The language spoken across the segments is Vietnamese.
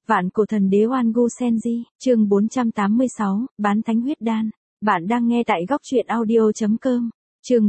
Vạn cổ thần đế Oan Gu Senji, chương 486, bán thánh huyết đan. Bạn đang nghe tại góc truyện audio.com. Chương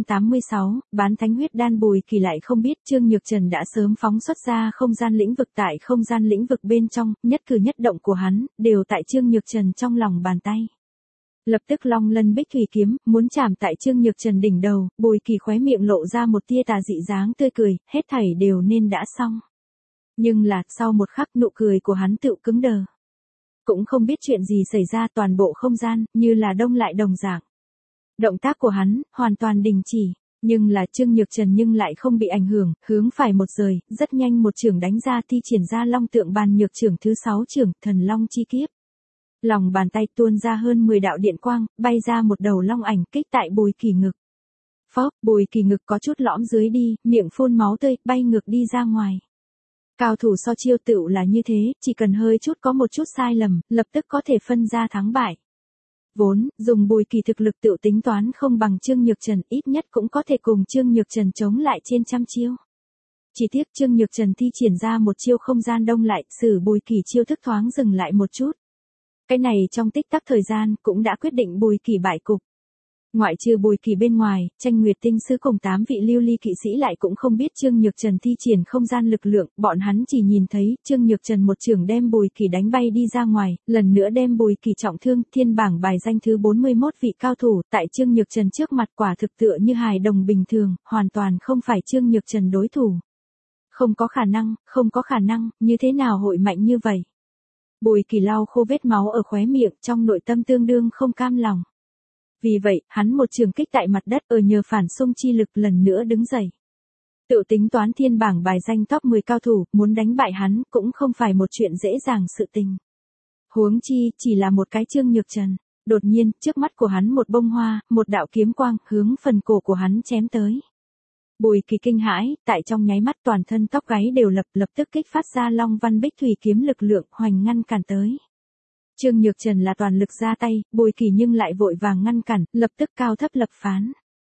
486, bán thánh huyết đan. Bùi Kỳ lại không biết Trương Nhược Trần đã sớm phóng xuất ra không gian lĩnh vực. Tại không gian lĩnh vực bên trong, nhất cử nhất động của hắn, đều tại Trương Nhược Trần trong lòng bàn tay. Lập tức long lân bích thủy kiếm, muốn chạm tại Trương Nhược Trần đỉnh đầu. Bùi Kỳ khóe miệng lộ ra một tia tà dị dáng tươi cười, hết thảy đều nên đã xong. Nhưng là, sau một khắc nụ cười của hắn tựu cứng đờ. Cũng không biết chuyện gì xảy ra, toàn bộ không gian, như là đông lại đồng dạng. Động tác của hắn, hoàn toàn đình chỉ. Nhưng là Trương Nhược Trần nhưng lại không bị ảnh hưởng, hướng phải một rời, rất nhanh một chưởng đánh ra, thi triển ra long tượng bàn nhược chưởng thứ 6 chưởng, thần long chi kiếp. Lòng bàn tay tuôn ra hơn 10 đạo điện quang, bay ra một đầu long ảnh kích tại Bùi Kỳ ngực. Phốc, Bùi Kỳ ngực có chút lõm dưới đi, miệng phun máu tươi, bay ngược đi ra ngoài. Cao thủ so chiêu tựu là như thế, chỉ cần hơi chút có một chút sai lầm, lập tức có thể phân ra thắng bại. Vốn, dùng Bùi Kỳ thực lực tựu tính toán không bằng Trương Nhược Trần, ít nhất cũng có thể cùng Trương Nhược Trần chống lại trên trăm chiêu. Chỉ tiếc Trương Nhược Trần thi triển ra một chiêu không gian đông lại, xử Bùi Kỳ chiêu thức thoáng dừng lại một chút. Cái này trong tích tắc thời gian cũng đã quyết định Bùi Kỳ bại cục. Ngoại trừ Bùi Kỳ bên ngoài, Tranh Nguyệt Tinh Sư cùng 8 vị lưu ly kỵ sĩ lại cũng không biết Trương Nhược Trần thi triển không gian lực lượng, bọn hắn chỉ nhìn thấy Trương Nhược Trần một chưởng đem Bùi Kỳ đánh bay đi ra ngoài, lần nữa đem Bùi Kỳ trọng thương. Thiên bảng bài danh thứ 41 vị cao thủ, tại Trương Nhược Trần trước mặt quả thực tựa như hài đồng bình thường, hoàn toàn không phải Trương Nhược Trần đối thủ. Không có khả năng, như thế nào hội mạnh như vậy? Bùi Kỳ lau khô vết máu ở khóe miệng, trong nội tâm tương đương không cam lòng. Vì vậy, hắn một trường kích tại mặt đất, nhờ phản xung chi lực lần nữa đứng dậy. Tự tính toán thiên bảng bài danh top 10 cao thủ, muốn đánh bại hắn cũng không phải một chuyện dễ dàng sự tình. Huống chi, chỉ là một cái Trương Nhược Trần. Đột nhiên, trước mắt của hắn một bông hoa, một đạo kiếm quang, hướng phần cổ của hắn chém tới. Bùi Kỳ kinh hãi, tại trong nháy mắt toàn thân tóc gáy đều lập tức kích phát ra long văn bích thủy kiếm lực lượng, hoành ngăn cản tới. Trương Nhược Trần là toàn lực ra tay, Bùi Kỳ nhưng lại vội vàng ngăn cản, lập tức cao thấp lập phán.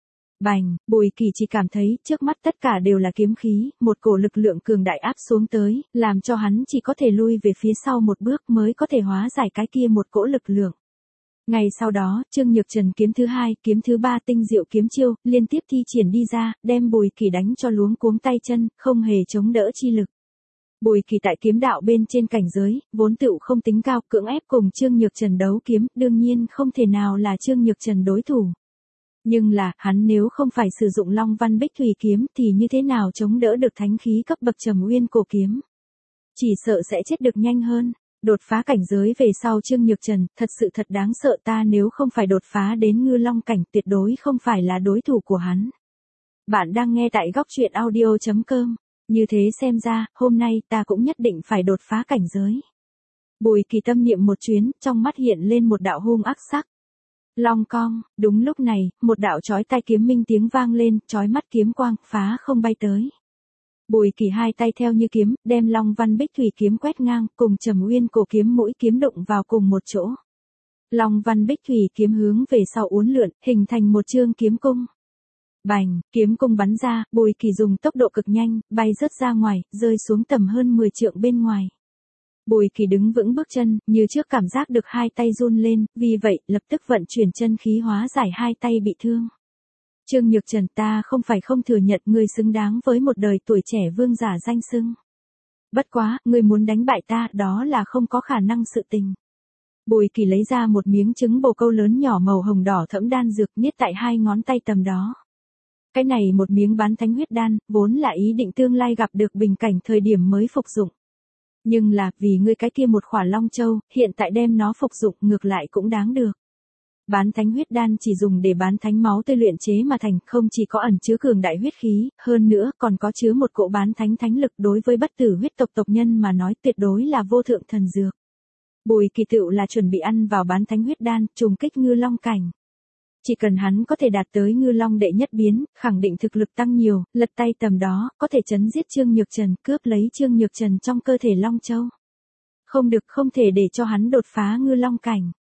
Bành, Bùi Kỳ chỉ cảm thấy trước mắt tất cả đều là kiếm khí, một cổ lực lượng cường đại áp xuống tới, làm cho hắn chỉ có thể lui về phía sau một bước mới có thể hóa giải cái kia một cỗ lực lượng. Ngày sau đó, Trương Nhược Trần kiếm thứ 2, kiếm thứ 3 tinh diệu kiếm chiêu, liên tiếp thi triển đi ra, đem Bùi Kỳ đánh cho luống cuống tay chân, không hề chống đỡ chi lực. Bùi Kỳ tại kiếm đạo bên trên cảnh giới, vốn tựu không tính cao, cưỡng ép cùng Trương Nhược Trần đấu kiếm, đương nhiên không thể nào là Trương Nhược Trần đối thủ. Nhưng là, hắn nếu không phải sử dụng long văn bích thủy kiếm thì như thế nào chống đỡ được thánh khí cấp bậc Trầm Uyên cổ kiếm. Chỉ sợ sẽ chết được nhanh hơn. Đột phá cảnh giới về sau Trương Nhược Trần, thật sự thật đáng sợ, ta nếu không phải đột phá đến ngư long cảnh tuyệt đối không phải là đối thủ của hắn. Bạn đang nghe tại góc truyện audio.com. Như thế xem ra, hôm nay ta cũng nhất định phải đột phá cảnh giới. Bùi Kỳ tâm niệm một chuyến, trong mắt hiện lên một đạo hung ác sắc. Long cong, đúng lúc này, một đạo chói tai kiếm minh tiếng vang lên, chói mắt kiếm quang, phá không bay tới. Bùi Kỳ hai tay theo như kiếm, đem long văn bích thủy kiếm quét ngang, cùng Trầm Uyên cổ kiếm mũi kiếm đụng vào cùng một chỗ. Long văn bích thủy kiếm hướng về sau uốn lượn, hình thành một chương kiếm cung. Bành, kiếm cung bắn ra, Bùi Kỳ dùng tốc độ cực nhanh, bay rớt ra ngoài, rơi xuống tầm hơn 10 trượng bên ngoài. Bùi Kỳ đứng vững bước chân, như trước cảm giác được hai tay run lên, vì vậy, lập tức vận chuyển chân khí hóa giải hai tay bị thương. Trương Nhược Trần, ta không phải không thừa nhận ngươi xứng đáng với một đời tuổi trẻ vương giả danh xưng. Bất quá, ngươi muốn đánh bại ta, đó là không có khả năng sự tình. Bùi Kỳ lấy ra một miếng trứng bồ câu lớn nhỏ màu hồng đỏ thẫm đan dược, niết tại hai ngón tay tầm đó. Cái này một miếng bán thánh huyết đan, vốn là ý định tương lai gặp được bình cảnh thời điểm mới phục dụng. Nhưng là, vì ngươi cái kia một khỏa long châu, hiện tại đem nó phục dụng ngược lại cũng đáng được. Bán thánh huyết đan chỉ dùng để bán thánh máu tươi luyện chế mà thành, không chỉ có ẩn chứa cường đại huyết khí, hơn nữa còn có chứa một cỗ bán thánh thánh lực, đối với bất tử huyết tộc tộc nhân mà nói tuyệt đối là vô thượng thần dược. Bùi Kỳ tựu là chuẩn bị ăn vào bán thánh huyết đan, trùng kích ngư long cảnh. Chỉ cần hắn có thể đạt tới ngư long đệ nhất biến, khẳng định thực lực tăng nhiều, lật tay tầm đó, có thể chấn giết Trương Nhược Trần, cướp lấy Trương Nhược Trần trong cơ thể long châu. Không được, không thể để cho hắn đột phá ngư long cảnh.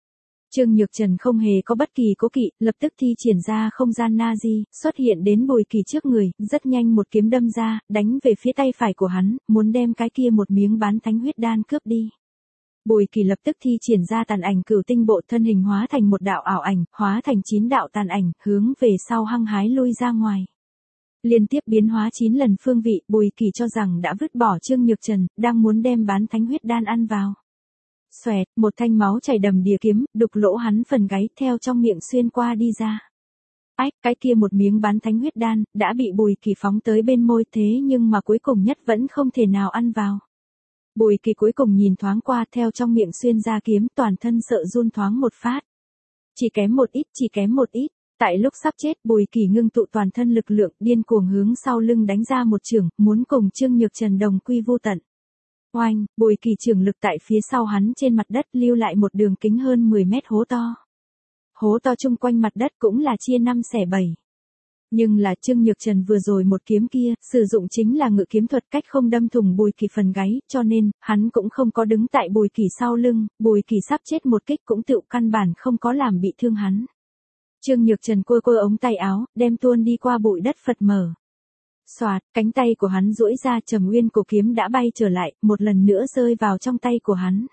Trương Nhược Trần không hề có bất kỳ cố kỵ, lập tức thi triển ra không gian Nazi, xuất hiện đến Bùi Kỳ trước người, rất nhanh một kiếm đâm ra, đánh về phía tay phải của hắn, muốn đem cái kia một miếng bán thánh huyết đan cướp đi. Bùi Kỳ lập tức thi triển ra tàn ảnh cửu tinh bộ, thân hình hóa thành một đạo ảo ảnh, hóa thành 9 đạo tàn ảnh, hướng về sau hăng hái lui ra ngoài. Liên tiếp biến hóa 9 lần phương vị, Bùi Kỳ cho rằng đã vứt bỏ Trương Nhược Trần, đang muốn đem bán thánh huyết đan ăn vào. Xoẹt, một thanh máu chảy đầm đìa kiếm, đục lỗ hắn phần gáy, theo trong miệng xuyên qua đi ra. Ách, cái kia một miếng bán thánh huyết đan, đã bị Bùi Kỳ phóng tới bên môi, thế nhưng mà cuối cùng nhất vẫn không thể nào ăn vào. Bùi Kỳ cuối cùng nhìn thoáng qua, theo trong miệng xuyên ra kiếm, toàn thân sợ run thoáng một phát. Chỉ kém một ít. Tại lúc sắp chết, Bùi Kỳ ngưng tụ toàn thân lực lượng, điên cuồng hướng sau lưng đánh ra một chưởng, muốn cùng Trương Nhược Trần đồng quy vu tận. Oanh, Bùi Kỳ chưởng lực tại phía sau hắn trên mặt đất lưu lại một đường kính hơn 10 mét hố to. Hố to chung quanh mặt đất cũng là chia 5 xẻ 7. Nhưng là Trương Nhược Trần vừa rồi một kiếm kia, sử dụng chính là ngự kiếm thuật, cách không đâm thủng Bùi Kỳ phần gáy, cho nên, hắn cũng không có đứng tại Bùi Kỳ sau lưng, Bùi Kỳ sắp chết một kích cũng tựu căn bản không có làm bị thương hắn. Trương Nhược Trần quơ ống tay áo, đem tuôn đi qua bụi đất phật mở. Xoạt, cánh tay của hắn duỗi ra, Trầm Uyên cổ kiếm đã bay trở lại, một lần nữa rơi vào trong tay của hắn.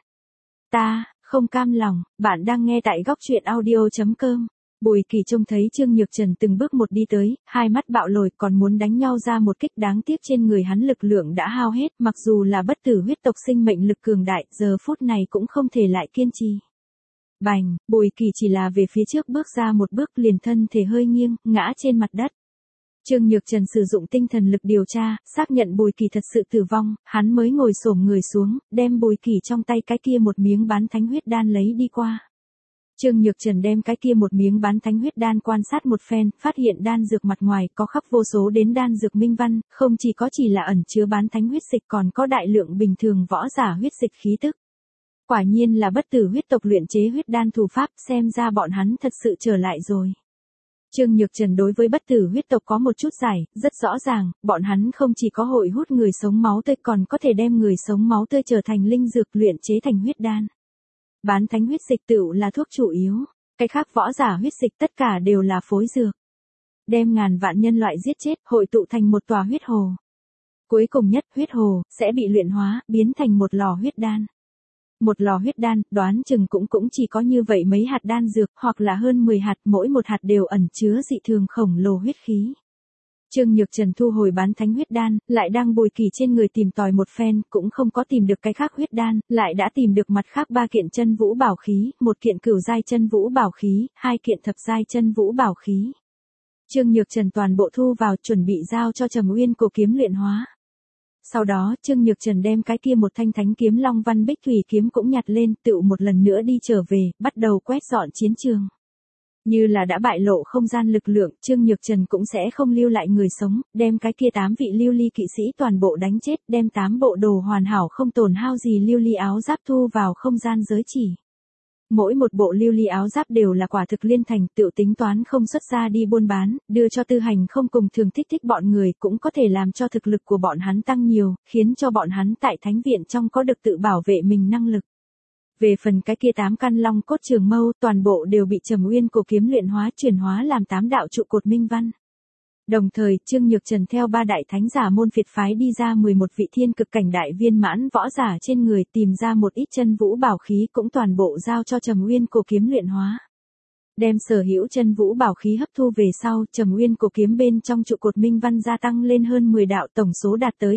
Ta, không cam lòng, bạn đang nghe tại góc truyện audio.com. Bùi Kỳ trông thấy Trương Nhược Trần từng bước một đi tới, hai mắt bạo lồi, còn muốn đánh nhau ra một kích, đáng tiếc trên người hắn lực lượng đã hao hết, mặc dù là bất tử huyết tộc sinh mệnh lực cường đại, giờ phút này cũng không thể lại kiên trì. Bành, Bùi Kỳ chỉ là về phía trước bước ra một bước, liền thân thể hơi nghiêng, ngã trên mặt đất. Trương Nhược Trần sử dụng tinh thần lực điều tra, xác nhận Bùi Kỳ thật sự tử vong, hắn mới ngồi xổm người xuống, đem Bùi Kỳ trong tay cái kia một miếng bán thánh huyết đan lấy đi qua. Trương Nhược Trần đem cái kia một miếng bán thánh huyết đan quan sát một phen, phát hiện đan dược mặt ngoài có khắc vô số đến đan dược minh văn, không chỉ là ẩn chứa bán thánh huyết dịch, còn có đại lượng bình thường võ giả huyết dịch khí tức. Quả nhiên là bất tử huyết tộc luyện chế huyết đan thủ pháp, xem ra bọn hắn thật sự trở lại rồi. Trương Nhược Trần đối với bất tử huyết tộc có một chút giải, rất rõ ràng, bọn hắn không chỉ có hội hút người sống máu tươi, còn có thể đem người sống máu tươi trở thành linh dược luyện chế thành huyết đan. Bán thánh huyết dịch tựu là thuốc chủ yếu, cái khác võ giả huyết dịch tất cả đều là phối dược. Đem ngàn vạn nhân loại giết chết, hội tụ thành một tòa huyết hồ. Cuối cùng nhất, huyết hồ sẽ bị luyện hóa, biến thành một lò huyết đan. Một lò huyết đan, đoán chừng cũng chỉ có như vậy mấy hạt đan dược, hoặc là hơn 10 hạt, mỗi một hạt đều ẩn chứa dị thường khổng lồ huyết khí. Trương Nhược Trần thu hồi bán thánh huyết đan, lại đang Bùi Kỳ trên người tìm tòi một phen, cũng không có tìm được cái khác huyết đan, lại đã tìm được mặt khác 3 kiện chân vũ bảo khí, 1 kiện cửu giai chân vũ bảo khí, 2 kiện thập giai chân vũ bảo khí. Trương Nhược Trần toàn bộ thu vào, chuẩn bị giao cho Trầm Uyên cổ kiếm luyện hóa. Sau đó, Trương Nhược Trần đem cái kia một thanh thánh kiếm Long Văn Bích Thủy kiếm cũng nhặt lên, tựu một lần nữa đi trở về, bắt đầu quét dọn chiến trường. Như là đã bại lộ không gian lực lượng, Trương Nhược Trần cũng sẽ không lưu lại người sống, đem cái kia 8 vị lưu ly kỵ sĩ toàn bộ đánh chết, đem 8 bộ đồ hoàn hảo không tổn hao gì lưu ly áo giáp thu vào không gian giới chỉ. Mỗi một bộ lưu ly áo giáp đều là quả thực liên thành, tự tính toán không xuất ra đi buôn bán, đưa cho Tư Hành không cùng thường thích bọn người, cũng có thể làm cho thực lực của bọn hắn tăng nhiều, khiến cho bọn hắn tại thánh viện trong có được tự bảo vệ mình năng lực. Về phần cái kia 8 căn long cốt trường mâu, toàn bộ đều bị Trầm Uyên cổ kiếm luyện hóa, chuyển hóa làm 8 đạo trụ cột minh văn. Đồng thời, Trương Nhược Trần theo 3 đại thánh giả môn phiệt phái đi ra 11 vị thiên cực cảnh đại viên mãn võ giả trên người, tìm ra một ít chân vũ bảo khí, cũng toàn bộ giao cho Trầm Uyên cổ kiếm luyện hóa. Đem sở hữu chân vũ bảo khí hấp thu về sau, Trầm Uyên cổ kiếm bên trong trụ cột minh văn gia tăng lên hơn 10 đạo, tổng số đạt tới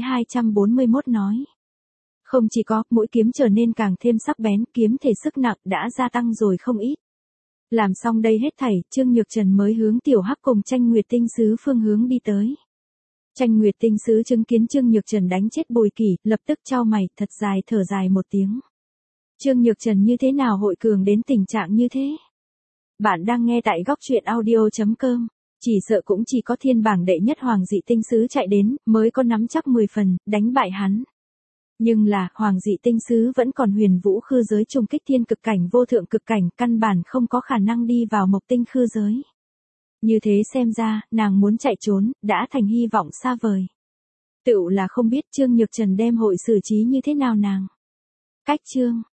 241 nói. Không chỉ có, mỗi kiếm trở nên càng thêm sắc bén, kiếm thể sức nặng đã gia tăng rồi không ít. Làm xong đây hết thảy, Trương Nhược Trần mới hướng Tiểu Hắc cùng Tranh Nguyệt Tinh Sứ phương hướng đi tới. Tranh Nguyệt Tinh Sứ chứng kiến Trương Nhược Trần đánh chết Bùi Kỳ, lập tức chau mày, thật dài thở dài một tiếng. Trương Nhược Trần như thế nào hội cường đến tình trạng như thế? Bạn đang nghe tại góc truyện audio.com. Chỉ sợ cũng chỉ có thiên bảng đệ nhất Hoàng Dị Tinh Sứ chạy đến, mới có nắm chắc 10 phần, đánh bại hắn. Nhưng là, Hoàng Dị Tinh Sứ vẫn còn huyền vũ khư giới trùng kích thiên cực cảnh vô thượng cực cảnh, căn bản không có khả năng đi vào mộc tinh khư giới. Như thế xem ra, nàng muốn chạy trốn, đã thành hy vọng xa vời. Tựu là không biết Trương Nhược Trần đem hội xử trí như thế nào nàng. Cách chương.